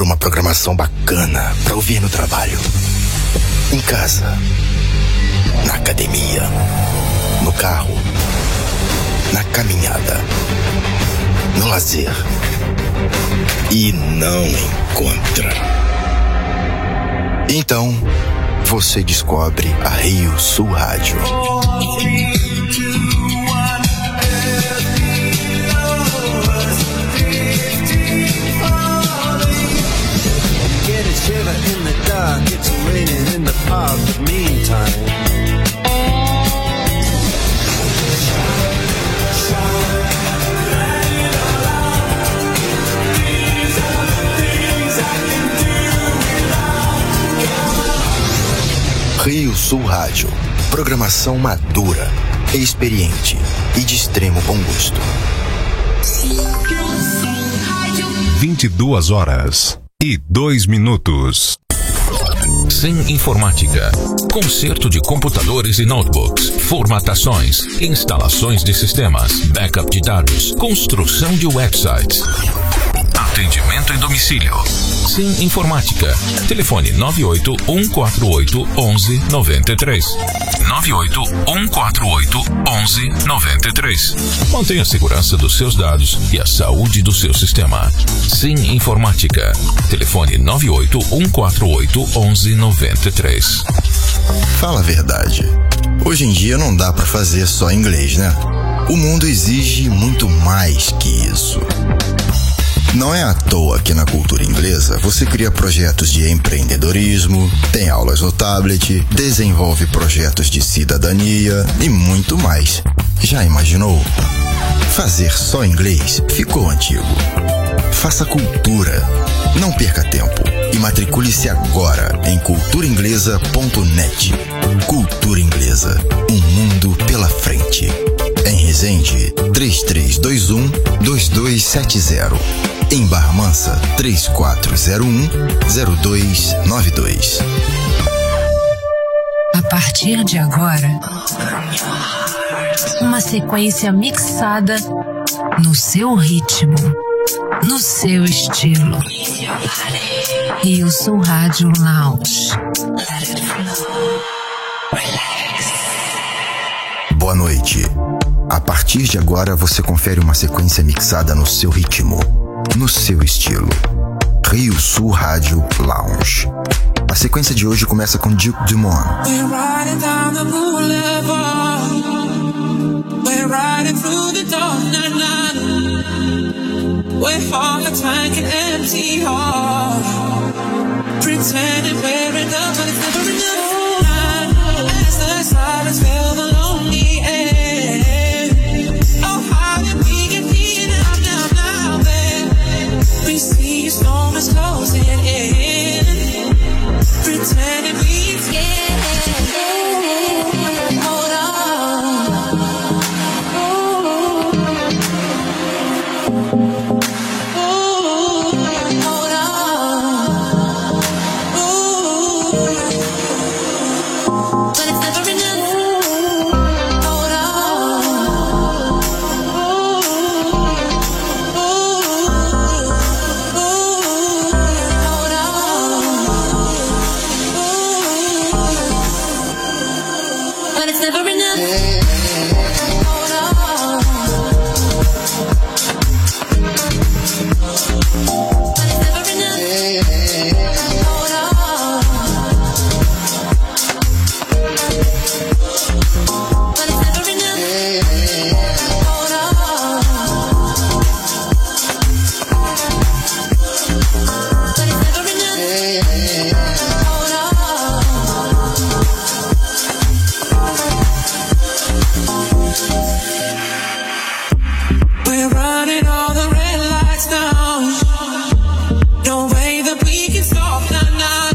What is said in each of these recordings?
uma programação bacana pra ouvir no trabalho, em casa, na academia, no carro, na caminhada, no lazer. E não encontra. Então, você descobre a Rio Sul Rádio. Get a shiver in the dark, it's raining in the park, but meantime Rio Sul Rádio, programação madura, experiente e de extremo bom gosto. 22h02. Sim Informática. Conserto de computadores e notebooks, formatações, instalações de sistemas, backup de dados, construção de websites. Atendimento em domicílio. Sim Informática. Telefone 981481193. 981481193. Mantenha a segurança dos seus dados e a saúde do seu sistema. Sim Informática. Telefone 981481193. Fala a verdade. Hoje em dia não dá pra fazer só inglês, né? O mundo exige muito mais que isso. Não é à toa que na cultura inglesa você cria projetos de empreendedorismo, tem aulas no tablet, desenvolve projetos de cidadania e muito mais. Já imaginou? Fazer só inglês ficou antigo. Faça cultura. Não perca tempo e matricule-se agora em culturainglesa.net. Cultura Inglesa, um mundo pela frente. Em Resende, 3321-2270. Em Barra Mansa, 3401-0292. A partir de agora, uma sequência mixada no seu ritmo, no seu estilo. Rio Sul Rádio Lounge. Boa noite. A partir de agora você confere uma sequência mixada no seu ritmo, no seu estilo. Rio Sul Rádio Lounge. A sequência de hoje começa com Duke Dumont. We're riding down the boulevard. We're riding through the dark night. We're all a tank and empty heart. Pretending we're in love, but it's never enough. As the silence fill the lonely air. Oh, how did we get here now, babe? We see a storm is closing in. Pretending we scared. Hold on. Hold on. But it's never enough. Hold on. Hold on. But it's never enough. Hold on. But it's never enough. Hold on. But it's never enough. Hold on. But it's never enough. Hold on. We're running all the red lights down. No way that we can stop now.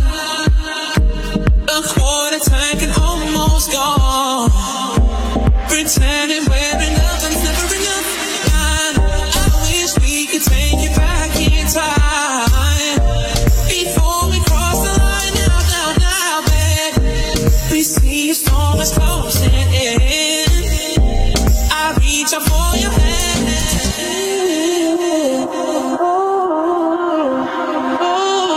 A quarter tank and almost gone. Pretending we're in love and it's never enough. I wish we could take you back in time. Before we cross the line now, babe. We see a storm is closing in. I reach out for your hand. Oh,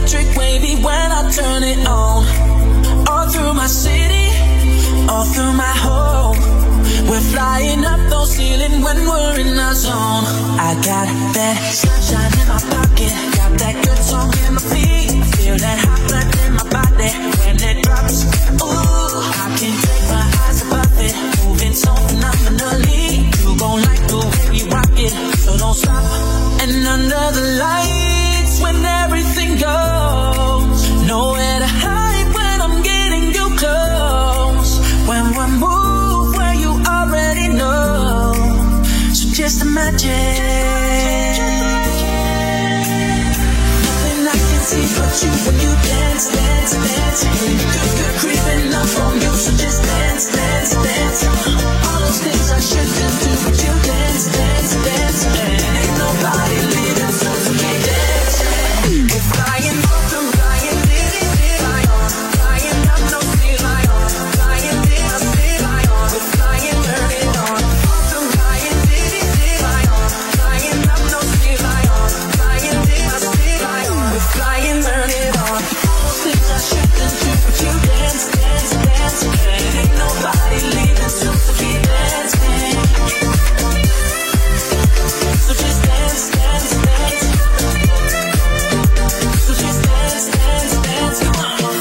electric wavy when I turn it on. All through my city, all through my home. We're flying up those ceilings when we're in our zone. I got that sunshine in my pocket, got that good song in my feet. I feel that hot blood in my body when it drops. Ooh, I can't take my eyes above it, moving so phenomenally. You gon' like the way we rock it, so don't stop. And under the lights, when everything goes, nowhere to hide when I'm getting you close. When we move where you already know, so just imagine. Nothing I can see but you when you dance, dance, dance. Good creeping up on you, so just dance, dance, dance. All those things I shouldn't do, but you dance, dance, dance. Ain't nobody leaving, so keep dancing. We're flying off the flying, flying up no ceiling, flying in a ceiling. We're flying, turn it on. Off the flying, flying up no ceiling, flying in a ceiling. We're flying, turn it on. All those things I shouldn't do, but you dance, dance, dance. Ain't nobody leaving, so keep dancing. So just dance, dance, dance. So just dance, dance, dance. Come on.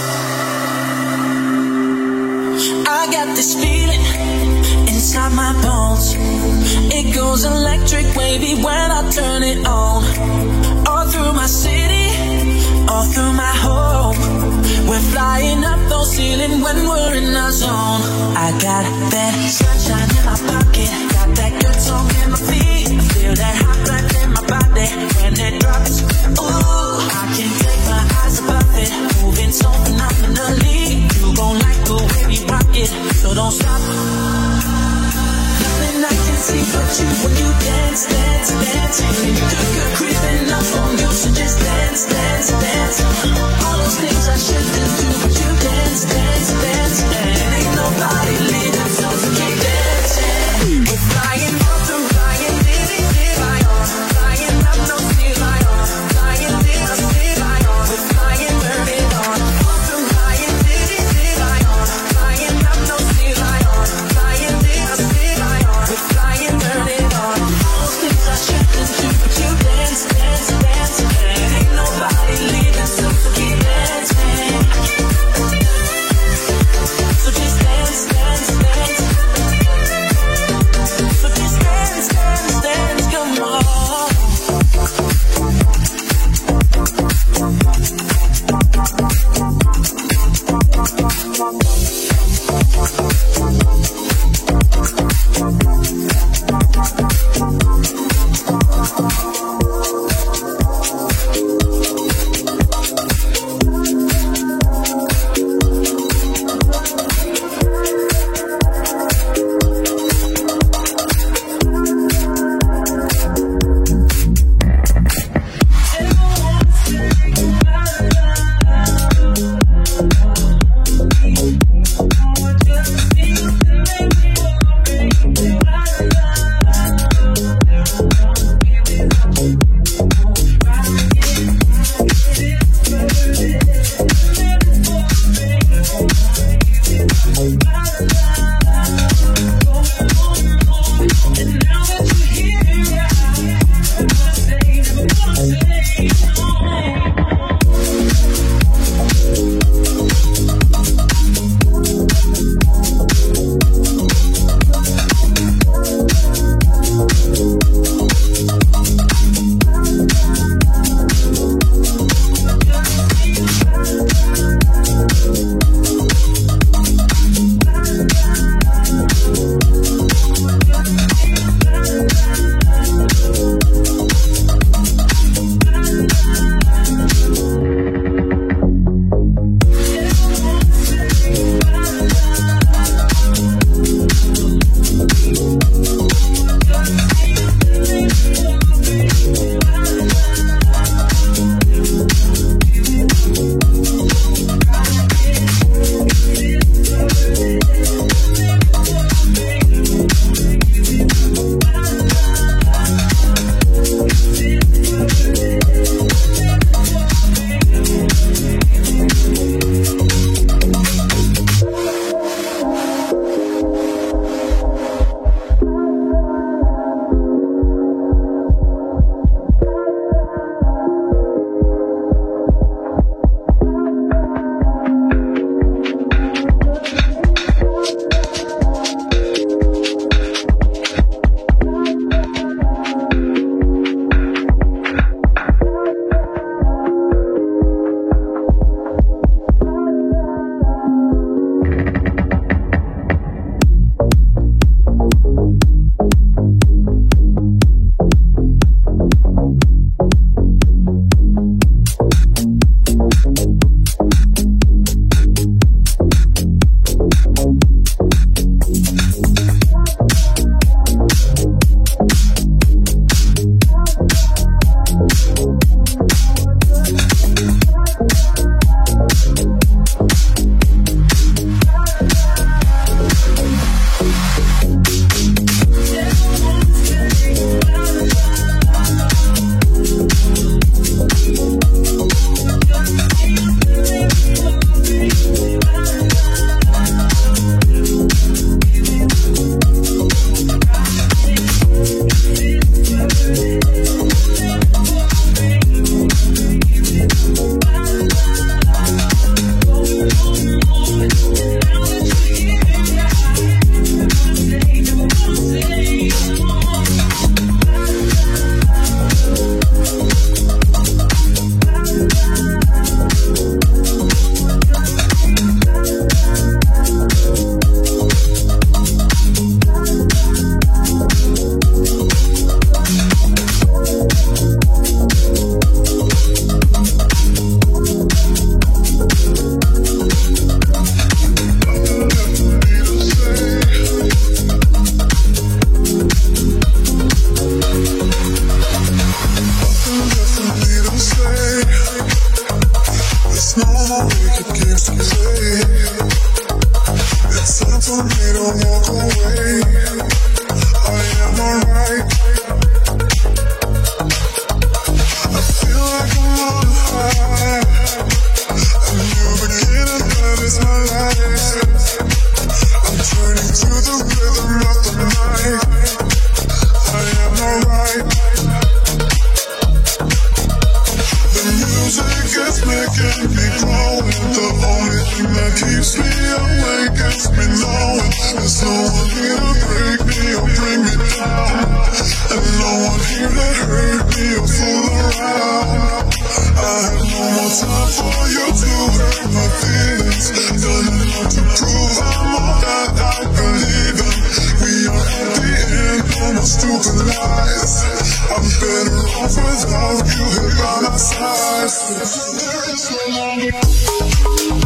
I got this feeling inside my bones. It goes electric wavy when I turn it on. All through my city, all through my home. We're flying up those ceilings when we're in our zone. I got that sunshine in my pocket, got that good song in my feet. I feel that hot blood in my body when it drops. Ooh, I can't take my eyes above it, moving so phenomenally. You gon' like the way we rock it, so don't stop. Nothing I can see but you when you dance, dance, dance. Good creeping up on you, so just dance, dance, dance. All those things I shouldn't do, but you dance, dance, dance. Ain't nobody leaving, so keep dancing. We're flying off the flying, flying up no ceiling, flying in a ceiling. my wicked games to play. It's time for me to walk away. I am alright. I feel like I'm on a high. A new beginning, that is my life. I'm turning to the rhythm of the night. I am alright. The music is making me growing. The only thing that keeps me awake is me knowing there's no one here to break me or bring me down, and no one here to hurt me or fool around. I have no more time for you to hurt my feelings. Done enough to prove I'm all that I believe in. We are at the end, no more stupid lies. I'm better off without you here by my side. There is no longer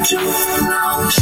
Rádio Lounge.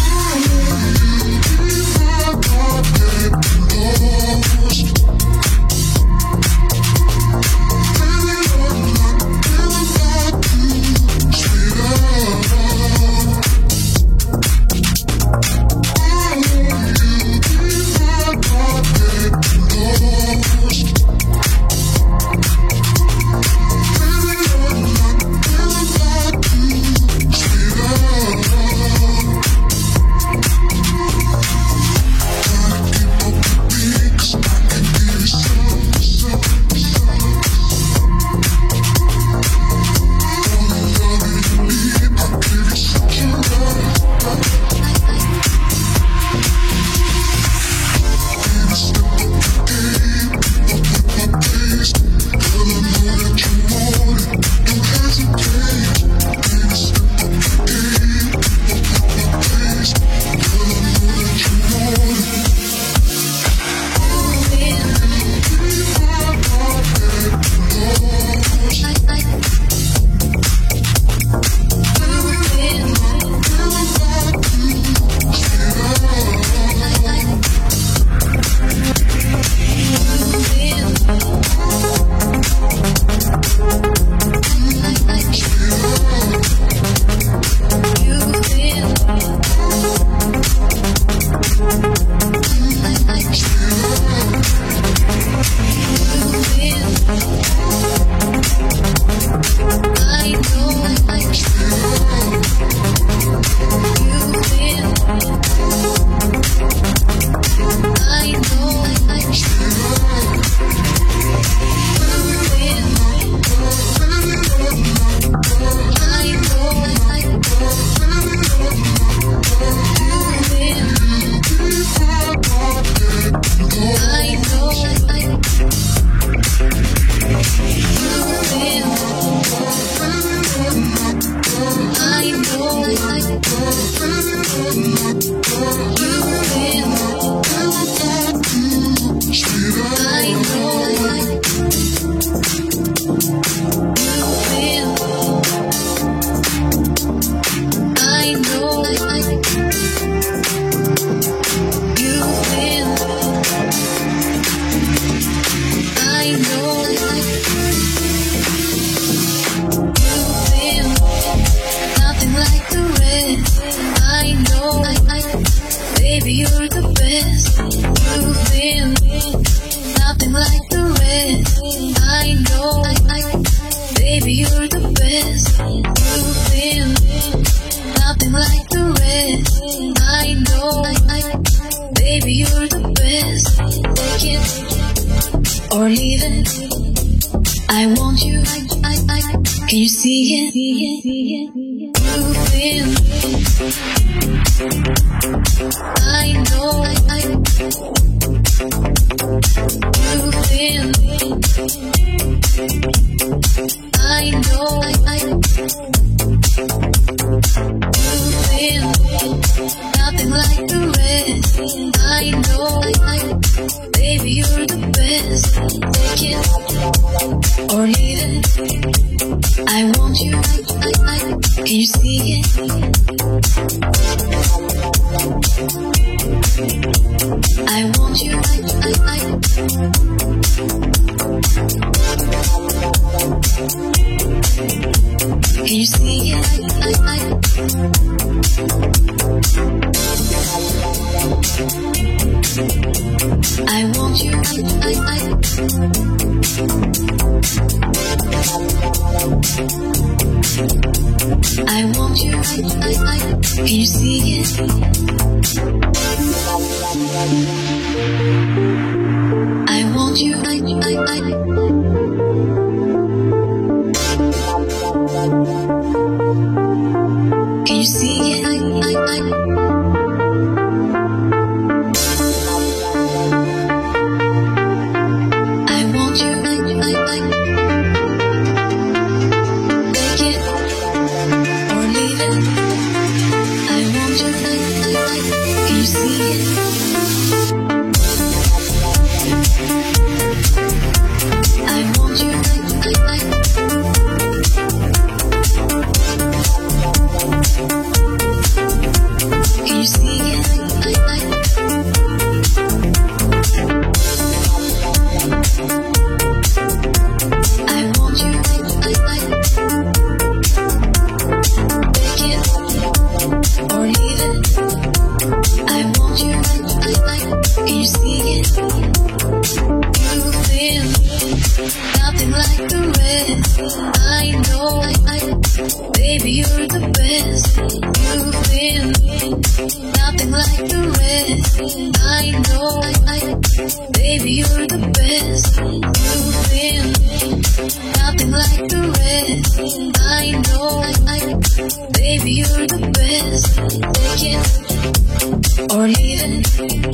Baby, you're the best. You've been nothing like the rest. I know, baby, you're the best. You've been nothing like the rest. I know, baby, you're the best. Take it or leave it.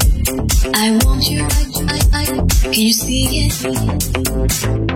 I want you. Can you see it?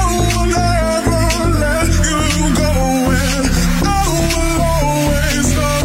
Always love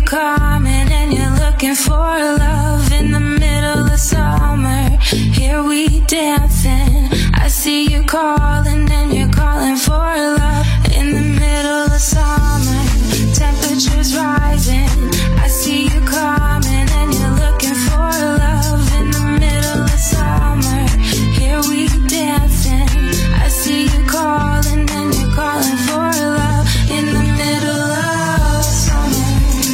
coming and you're looking for love in the middle of summer. Here we dancing. I see you calling and you're calling for love in the middle of summer. Temperatures rising. I see you coming and you're looking for love in the middle of summer. Here we dancing. I see you calling and you're calling for love in the middle of summer.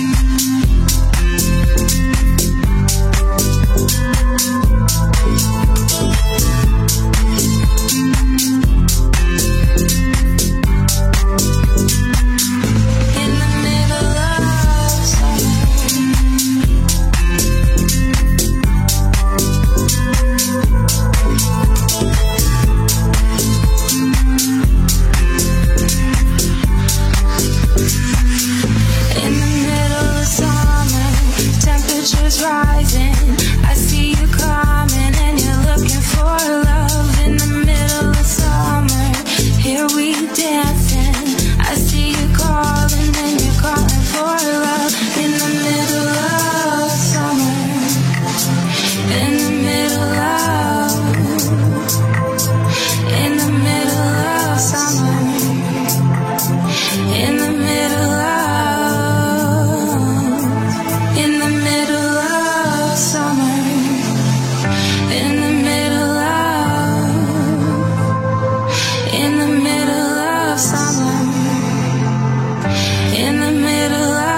Rising. I see you coming and you're looking for love in the middle of summer. Here we dancing. I see you calling and you're calling for love in the middle of summer. In the middle of summer. In the middle of summer, in the middle of summer, in the middle of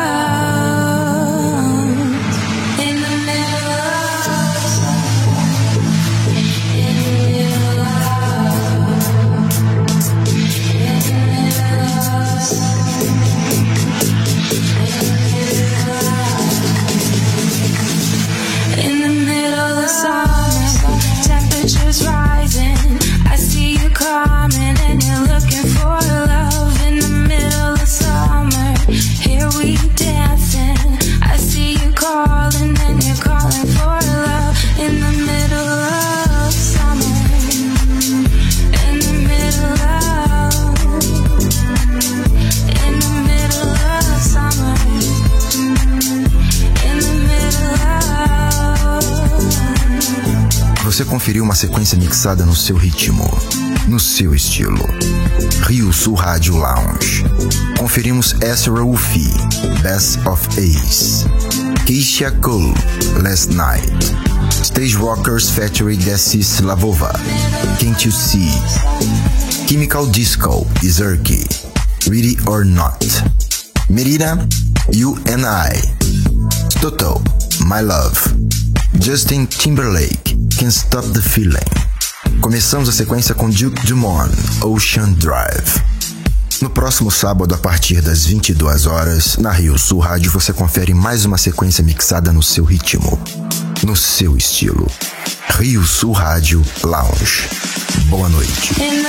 summer. Temperatures rising. I see you coming and you're looking for love in the middle of summer. Here we dancing. I see you calling and you're calling for love in the middle of summer. In the middle of summer. In the middle of. Você conferiu uma sequência mixada no seu ritmo, no seu estilo. Rio Sul Rádio Lounge. Conferimos Ezra Wolfie, Best of Ace, Keisha Cole, Last Night, Stage Rockers Factory Desi Slavova, Can't You See, Chemical Disco, Izerki, Ready or Not, Merida, You and I, Toto, My Love, Justin Timberlake, Can't Stop the Feeling. Começamos a sequência com Duke Dumont, Ocean Drive. No próximo sábado, a partir das 22 horas, na Rio Sul Rádio, você confere mais uma sequência mixada no seu ritmo, no seu estilo. Rio Sul Rádio Lounge. Boa noite.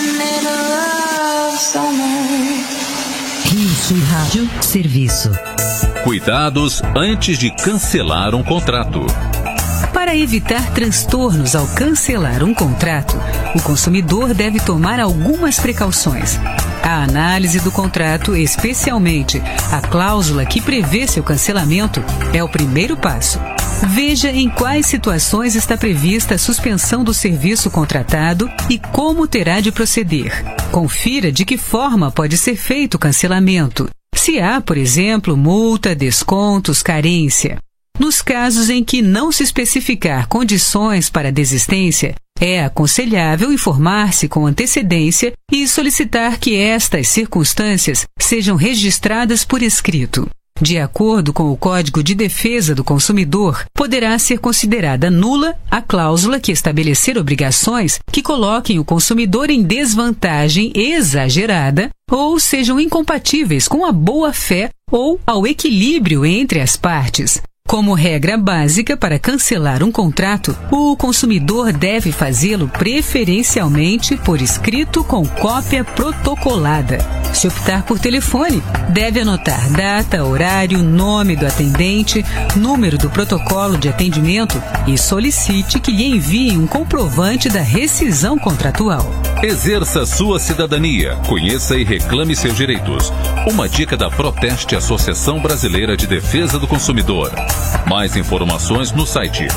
Rio Sul Rádio Serviço. Cuidados antes de cancelar um contrato. Para evitar transtornos ao cancelar um contrato, o consumidor deve tomar algumas precauções. A análise do contrato, especialmente a cláusula que prevê seu cancelamento, é o primeiro passo. Veja em quais situações está prevista a suspensão do serviço contratado e como terá de proceder. Confira de que forma pode ser feito o cancelamento. Se há, por exemplo, multa, descontos, carência. Nos casos em que não se especificar condições para a desistência, é aconselhável informar-se com antecedência e solicitar que estas circunstâncias sejam registradas por escrito. De acordo com o Código de Defesa do Consumidor, poderá ser considerada nula a cláusula que estabelecer obrigações que coloquem o consumidor em desvantagem exagerada ou sejam incompatíveis com a boa-fé ou ao equilíbrio entre as partes. Como regra básica para cancelar um contrato, o consumidor deve fazê-lo preferencialmente por escrito com cópia protocolada. Se optar por telefone, deve anotar data, horário, nome do atendente, número do protocolo de atendimento e solicite que lhe envie um comprovante da rescisão contratual. Exerça sua cidadania, conheça e reclame seus direitos. Uma dica da Proteste, Associação Brasileira de Defesa do Consumidor. Mais informações no site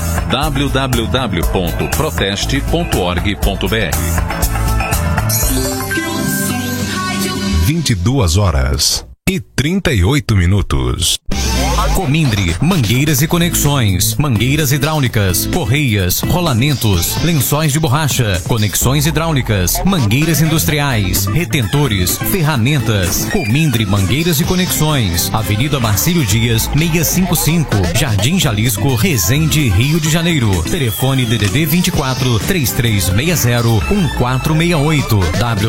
www.proteste.org.br. 22h38. Comindre, mangueiras e conexões, mangueiras hidráulicas, correias, rolamentos, lençóis de borracha, conexões hidráulicas, mangueiras industriais, retentores, ferramentas. Comindre, mangueiras e conexões, Avenida Marcílio Dias, 655, Jardim Jalisco, Resende, Rio de Janeiro. Telefone DDD 24 3360 1468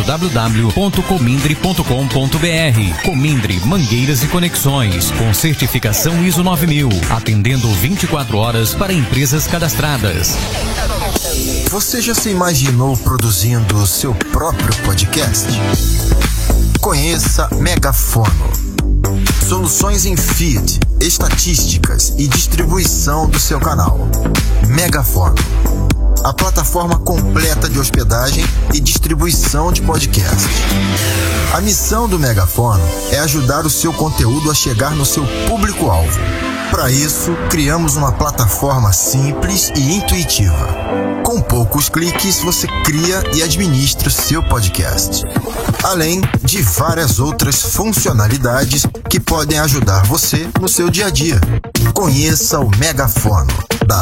www.comindre.com.br. Comindre, mangueiras e conexões, com certificação ISO 9000, atendendo 24 horas para empresas cadastradas. Você já se imaginou produzindo o seu próprio podcast? Conheça Megafono. Soluções em feed, estatísticas e distribuição do seu canal. Megafono, a plataforma completa de hospedagem e distribuição de podcast. A missão do Megafono é ajudar o seu conteúdo a chegar no seu público-alvo. Para isso, criamos uma plataforma simples e intuitiva. Com poucos cliques, você cria e administra o seu podcast, além de várias outras funcionalidades que podem ajudar você no seu dia a dia. Conheça o Megafono.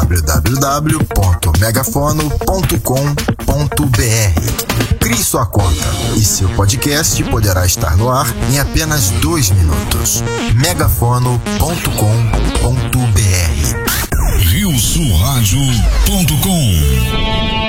www.megafono.com.br. Crie sua conta e seu podcast poderá estar no ar em apenas 2 minutos. megafono.com.br. RioSulRádio.com.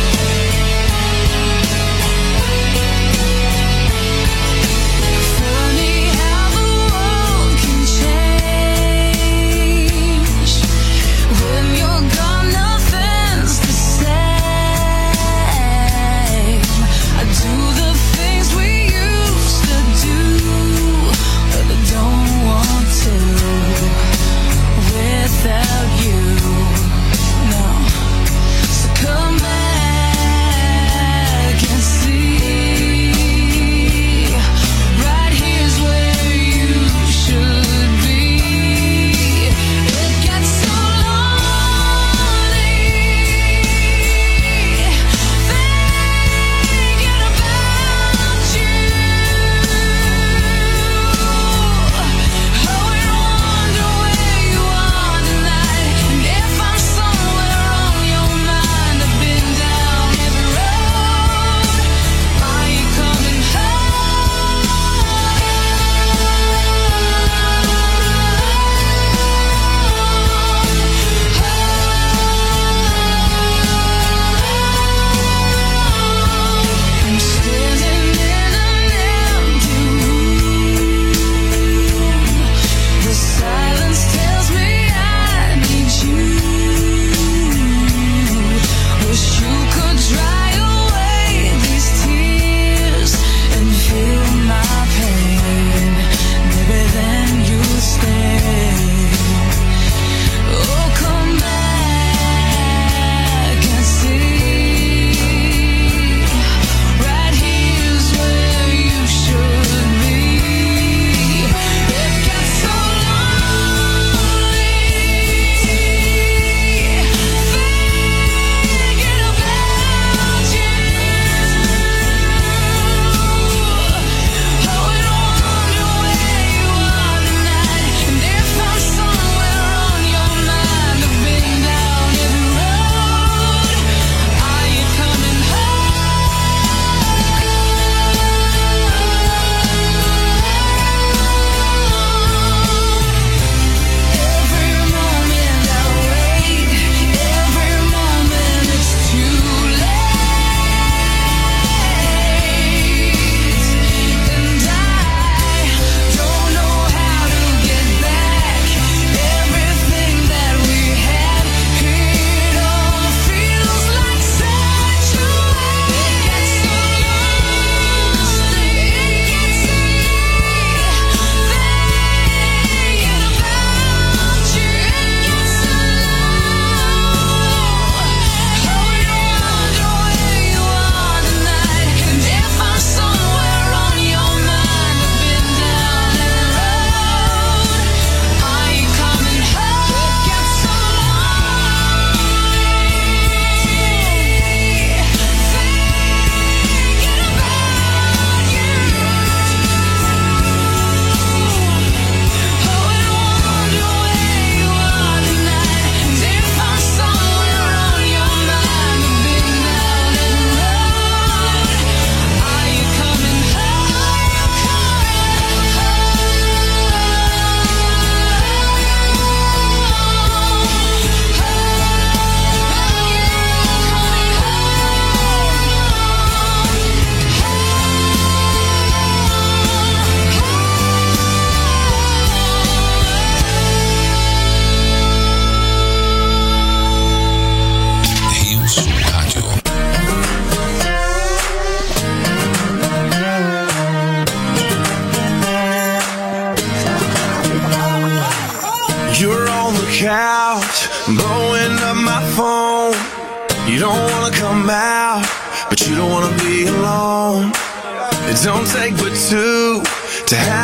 Sun couch, blowing up my phone. You don't wanna come out, but you don't wanna be alone. It don't take but two to have